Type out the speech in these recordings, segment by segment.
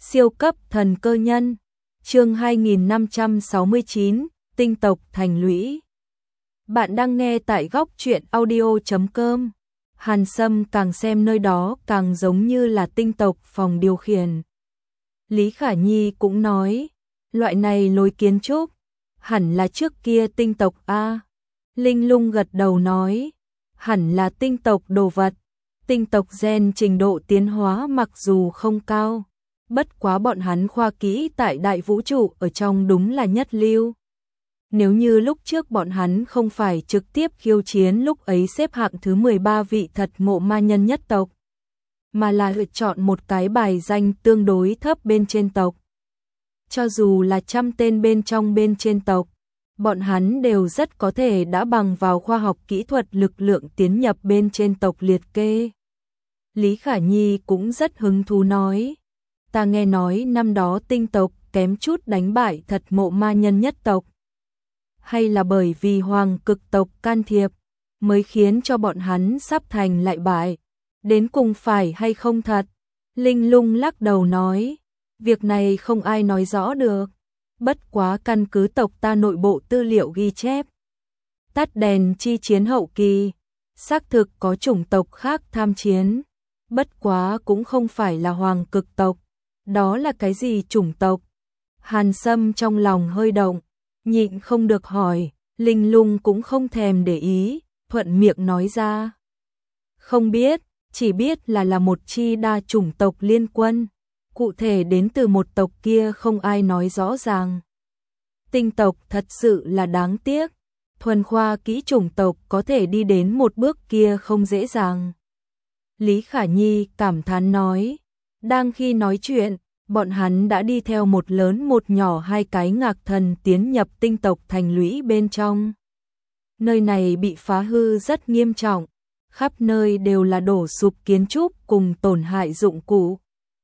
Siêu cấp thần cơ nhân. Chương 2569, tinh tộc thành lũy. Bạn đang nghe tại góc truyện audio.com. Hàn Sâm càng xem nơi đó càng giống như là tinh tộc phòng điều khiển. Lý Khả Nhi cũng nói, loại này lối kiến trúc, hẳn là trước kia tinh tộc A. Linh Lung gật đầu nói, hẳn là tinh tộc đồ vật. Tinh tộc gen trình độ tiến hóa mặc dù không cao, bất quá bọn hắn khoa kỹ tại đại vũ trụ ở trong đúng là nhất lưu. Nếu như lúc trước bọn hắn không phải trực tiếp khiêu chiến lúc ấy xếp hạng thứ 13 vị thật mộ ma nhân nhất tộc, mà là lựa chọn một cái bài danh tương đối thấp bên trên tộc. Cho dù là 100 tên bên trên tộc, bọn hắn đều rất có thể đã bằng vào khoa học kỹ thuật lực lượng tiến nhập bên trên tộc liệt kê. Lý Khả Nhi cũng rất hứng thú nói, ta nghe nói năm đó tinh tộc kém chút đánh bại thật mộ ma nhân nhất tộc. Hay là bởi vì hoàng cực tộc can thiệp, mới khiến cho bọn hắn sắp thành lại bại. Đến cùng phải hay không thật? Linh Lung lắc đầu nói, việc này không ai nói rõ được. Bất quá căn cứ tộc ta nội bộ tư liệu ghi chép. Tắt đèn chi chiến hậu kỳ, xác thực có chủng tộc khác tham chiến. Bất quá cũng không phải là hoàng cực tộc. Đó là cái gì chủng tộc? Hàn Sâm trong lòng hơi động, nhịn không được hỏi. Linh Lung cũng không thèm để ý, thuận miệng nói ra. Không biết, chỉ biết là một chi đa chủng tộc liên quân. Cụ thể đến từ một tộc kia không ai nói rõ ràng. Tinh tộc thật sự là đáng tiếc. Thuần khoa kỹ chủng tộc có thể đi đến một bước kia không dễ dàng. Lý Khả Nhi cảm thán nói. Đang khi nói chuyện, bọn hắn đã đi theo một lớn một nhỏ hai cái ngạc thần tiến nhập tinh tộc thành lũy bên trong. Nơi này bị phá hư rất nghiêm trọng. Khắp nơi đều là đổ sụp kiến trúc cùng tổn hại dụng cụ.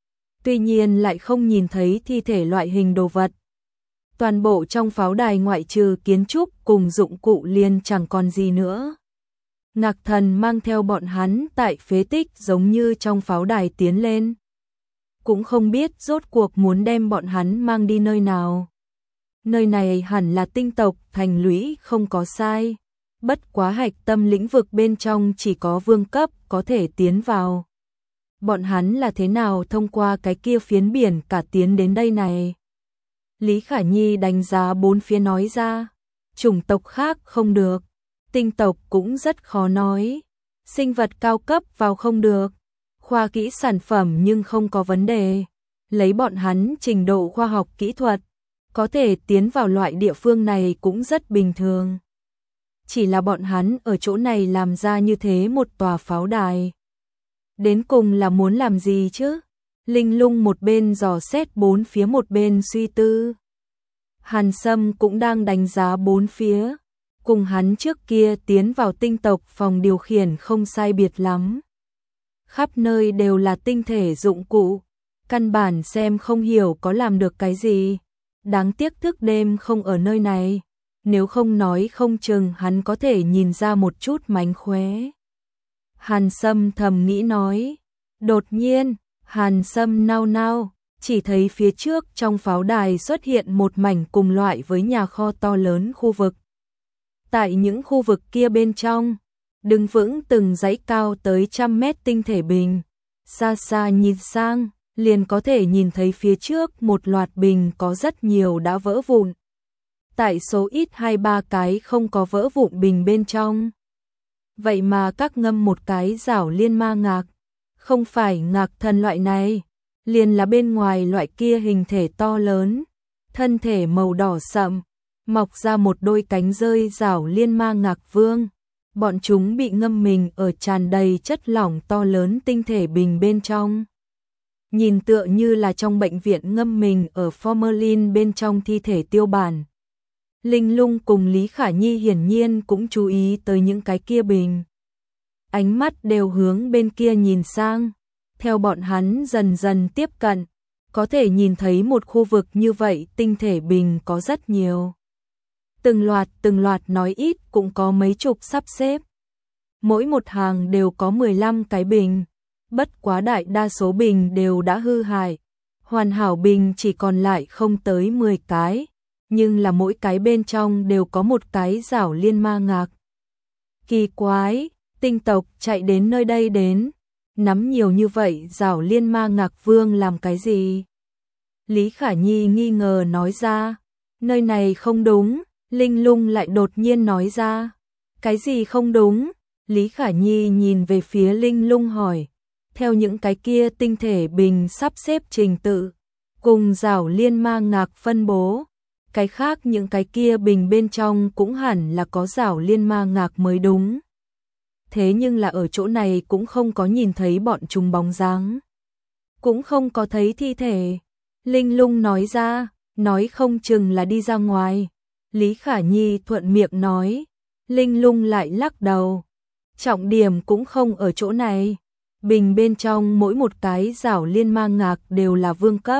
Tuy nhiên lại không nhìn thấy thi thể loại hình đồ vật. Toàn bộ trong pháo đài ngoại trừ kiến trúc cùng dụng cụ liền chẳng còn gì nữa. Ngạc thần mang theo bọn hắn tại phế tích giống như trong pháo đài tiến lên. Cũng không biết rốt cuộc muốn đem bọn hắn mang đi nơi nào. Nơi này hẳn là tinh tộc thành lũy không có sai. Bất quá hạch tâm lĩnh vực bên trong chỉ có vương cấp có thể tiến vào. Bọn hắn là thế nào thông qua cái kia phiến biển cả tiến đến đây này? Lý Khả Nhi đánh giá bốn phía nói ra. Chủng tộc khác không được. Tinh tộc cũng rất khó nói. Sinh vật cao cấp vào không được. Khoa kỹ sản phẩm nhưng không có vấn đề. Lấy bọn hắn trình độ khoa học kỹ thuật, có thể tiến vào loại địa phương này cũng rất bình thường. Chỉ là bọn hắn ở chỗ này làm ra như thế một tòa pháo đài. Đến cùng là muốn làm gì chứ? Linh Lung một bên dò xét bốn phía một bên suy tư. Hàn Sâm cũng đang đánh giá bốn phía. Cùng hắn trước kia tiến vào tinh tộc phòng điều khiển không sai biệt lắm. Khắp nơi đều là tinh thể dụng cụ. Căn bản xem không hiểu có làm được cái gì. Đáng tiếc thức đêm không ở nơi này. Nếu không nói không chừng hắn có thể nhìn ra một chút mánh khóe. Hàn Sâm thầm nghĩ nói. Đột nhiên, Hàn Sâm nao nao, chỉ thấy phía trước trong pháo đài xuất hiện một mảnh cùng loại với nhà kho to lớn khu vực. Tại những khu vực kia bên trong, đứng vững từng dãy cao tới 100 mét tinh thể bình. Xa xa nhìn sang, liền có thể nhìn thấy phía trước một loạt bình có rất nhiều đã vỡ vụn. Tại số ít 2-3 cái không có vỡ vụn bình bên trong. Vậy mà các ngâm một cái rảo liên ma ngạc. Không phải ngạc thần loại này, liền là bên ngoài loại kia hình thể to lớn. Thân thể màu đỏ sậm, mọc ra một đôi cánh rơi rảo liên ma ngạc vương. Bọn chúng bị ngâm mình ở tràn đầy chất lỏng to lớn tinh thể bình bên trong. Nhìn tựa như là trong bệnh viện ngâm mình ở formalin bên trong thi thể tiêu bản. Linh Lung cùng Lý Khả Nhi hiển nhiên cũng chú ý tới những cái kia bình. Ánh mắt đều hướng bên kia nhìn sang. Theo bọn hắn dần dần tiếp cận, có thể nhìn thấy một khu vực như vậy tinh thể bình có rất nhiều. Từng loạt nói ít cũng có mấy chục sắp xếp. Mỗi một hàng đều có 15 cái bình. Bất quá đại đa số bình đều đã hư hại, Hoàn hảo bình chỉ còn lại không tới 10 cái, nhưng là mỗi cái bên trong đều có một cái rảo liên ma ngạc. Kỳ quái, tinh tộc chạy đến nơi đây đến, nắm nhiều như vậy rảo liên ma ngạc vương làm cái gì? Lý Khả Nhi nghi ngờ nói ra, nơi này không đúng, Linh Lung lại đột nhiên nói ra, cái gì không đúng? Lý Khả Nhi nhìn về phía Linh Lung hỏi, theo những cái kia tinh thể bình sắp xếp trình tự, cùng rảo liên ma ngạc phân bố, cái khác những cái kia bình bên trong cũng hẳn là có rảo liên ma ngạc mới đúng. Thế nhưng là ở chỗ này cũng không có nhìn thấy bọn chúng bóng dáng, cũng không có thấy thi thể. Linh Lung nói ra, nói không chừng là đi ra ngoài. Lý Khả Nhi thuận miệng nói, Linh Lung lại lắc đầu. Trọng điểm cũng không ở chỗ này. Bình bên trong mỗi một cái rảo liên ma ngạc đều là vương cấp.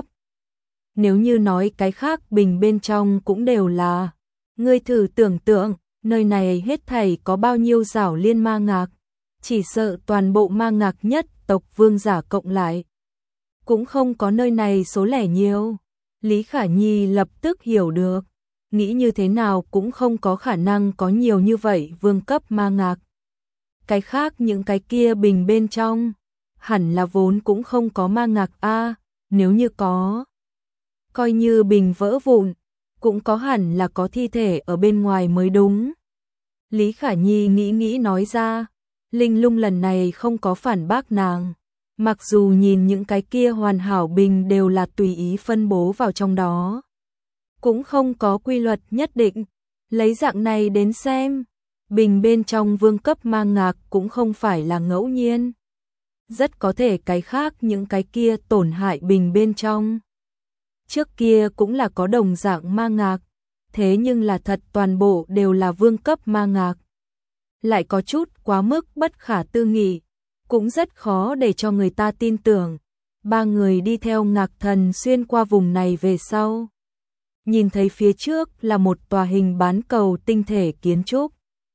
Nếu như nói cái khác bình bên trong cũng đều là, ngươi thử tưởng tượng, nơi này hết thảy có bao nhiêu rảo liên ma ngạc, chỉ sợ toàn bộ ma ngạc nhất tộc vương giả cộng lại. Cũng không có nơi này số lẻ nhiều. Lý Khả Nhi lập tức hiểu được, nghĩ như thế nào cũng không có khả năng có nhiều như vậy vương cấp ma ngạc. Cái khác những cái kia bình bên trong, hẳn là vốn cũng không có ma ngạc a, nếu như có, coi như bình vỡ vụn, cũng có hẳn là có thi thể ở bên ngoài mới đúng. Lý Khả Nhi nghĩ nói ra, Linh Lung lần này không có phản bác nàng. Mặc dù nhìn những cái kia hoàn hảo bình đều là tùy ý phân bố vào trong đó, cũng không có quy luật nhất định, lấy dạng này đến xem, bình bên trong vương cấp ma ngạc cũng không phải là ngẫu nhiên. Rất có thể cái khác những cái kia tổn hại bình bên trong. Trước kia cũng là có đồng dạng ma ngạc, thế nhưng là thật toàn bộ đều là vương cấp ma ngạc. Lại có chút quá mức bất khả tư nghị, cũng rất khó để cho người ta tin tưởng. Ba người đi theo Ngạc Thần xuyên qua vùng này về sau, nhìn thấy phía trước là một tòa hình bán cầu tinh thể kiến trúc.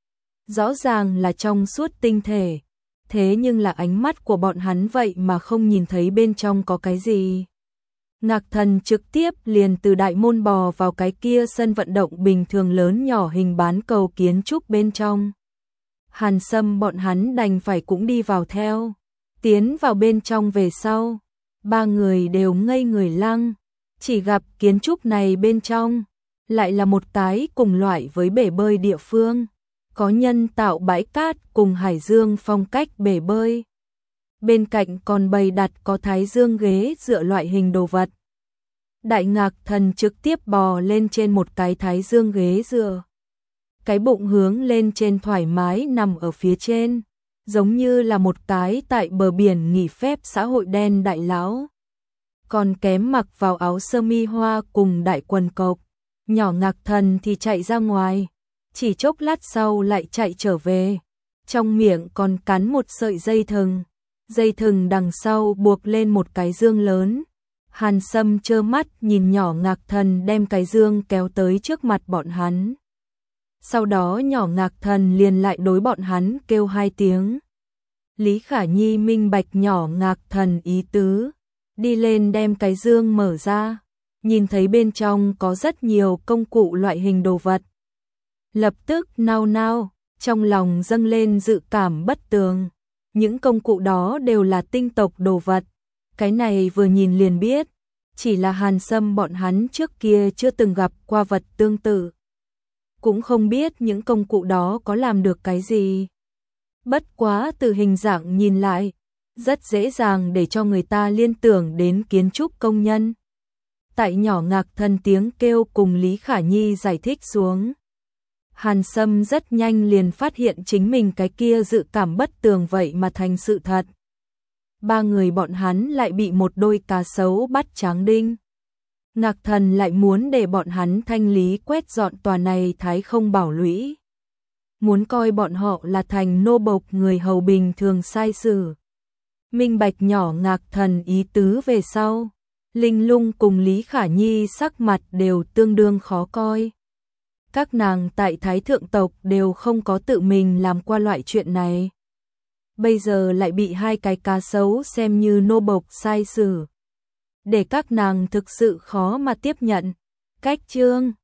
Rõ ràng là trong suốt tinh thể, thế nhưng là ánh mắt của bọn hắn vậy mà không nhìn thấy bên trong có cái gì. Ngạc Thần trực tiếp liền từ đại môn bò vào cái kia sân vận động bình thường lớn nhỏ hình bán cầu kiến trúc bên trong. Hàn Sâm bọn hắn đành phải cũng đi vào theo. Tiến vào bên trong về sau, ba người đều ngây người lăng, chỉ gặp kiến trúc này bên trong lại là một cái cùng loại với bể bơi địa phương, có nhân tạo bãi cát cùng hải dương phong cách bể bơi. Bên cạnh còn bày đặt có thái dương ghế dựa loại hình đồ vật. Đại Ngạc Thần trực tiếp bò lên trên một cái thái dương ghế dựa. Cái bụng hướng lên trên thoải mái nằm ở phía trên, giống như là một cái tại bờ biển nghỉ phép xã hội đen đại lão. Còn kém mặc vào áo sơ mi hoa cùng đại quần cộc, nhỏ Ngạc Thần thì chạy ra ngoài, chỉ chốc lát sau lại chạy trở về. Trong miệng còn cắn một sợi dây thừng đằng sau buộc lên một cái dương lớn. Hàn Sâm trơ mắt nhìn nhỏ Ngạc Thần đem cái dương kéo tới trước mặt bọn hắn. Sau đó nhỏ Ngạc Thần liền lại đối bọn hắn kêu hai tiếng. Lý Khả Nhi minh bạch nhỏ Ngạc Thần ý tứ, đi lên đem cái dương mở ra, nhìn thấy bên trong có rất nhiều công cụ loại hình đồ vật. Lập tức nao nao, trong lòng dâng lên dự cảm bất tường. Những công cụ đó đều là tinh tộc đồ vật. Cái này vừa nhìn liền biết, chỉ là Hàn Sâm bọn hắn trước kia chưa từng gặp qua vật tương tự. Cũng không biết những công cụ đó có làm được cái gì. Bất quá từ hình dạng nhìn lại, rất dễ dàng để cho người ta liên tưởng đến kiến trúc công nhân. Tại nhỏ Ngạc Thần tiếng kêu cùng Lý Khả Nhi giải thích xuống, Hàn Sâm rất nhanh liền phát hiện chính mình cái kia dự cảm bất tường vậy mà thành sự thật. Ba người bọn hắn lại bị một đôi cá sấu bắt tráng đinh. Ngạc Thần lại muốn để bọn hắn thanh lý quét dọn tòa này thái không bảo lũy. Muốn coi bọn họ là thành nô bộc người hầu bình thường sai xử. Minh bạch nhỏ Ngạc Thần ý tứ về sau, Linh Lung cùng Lý Khả Nhi sắc mặt đều tương đương khó coi. Các nàng tại Thái Thượng tộc đều không có tự mình làm qua loại chuyện này. Bây giờ lại bị hai cái cá sấu xem như nô bộc sai xử. để các nàng thực sự khó mà tiếp nhận. Cách chương